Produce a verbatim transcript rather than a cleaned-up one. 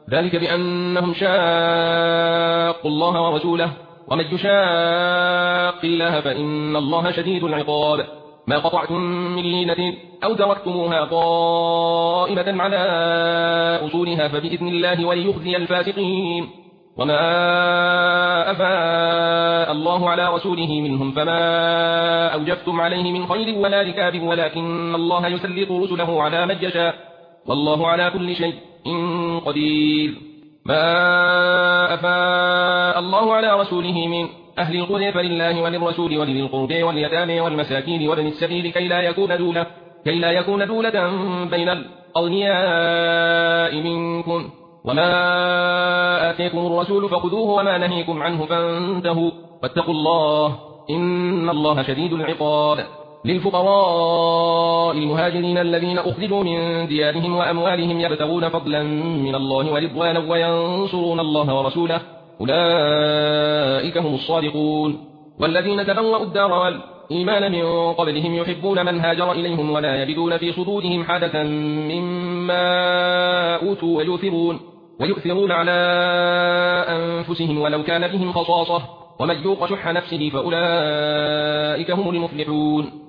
ذلك بأنهم شاقوا الله ورسوله ومن يشاق الله فإن الله شديد العقاب ما قطعتم من لينة أو تركتموها قائمة على أصولها فبإذن الله وليخزي الفاسقين وما أفاء الله على رسوله منهم فما أوجفتم عليه من خيل ولا ركاب ولكن الله يسلط رسله على من يشاء والله على كل شيء قدير ما أفاء الله على رسوله من أهل القرى فلله وللرسول ولذي القربى واليتامى والمساكين وابن السبيل كي لا يكون دولة كي لا يكون دولة بين الأغنياء منكم وما آتيكم الرسول فخذوه وما نهيكم عنه فانتهوا واتقوا الله إن الله شديد العقاب للفقراء المهاجرين الذين أخرجوا من ديارهم وأموالهم يبتغون فضلا من الله ورضوانا وينصرون الله ورسوله أولئك هم الصادقون والذين تبوأوا الدار والإيمان من قبلهم يحبون من هاجر إليهم ولا يجدون في صدورهم حاجة مما أوتوا ويؤثرون ويؤثرون على أنفسهم ولو كان بهم خصاصة ومن يوق شح نفسه فأولئك هم المفلحون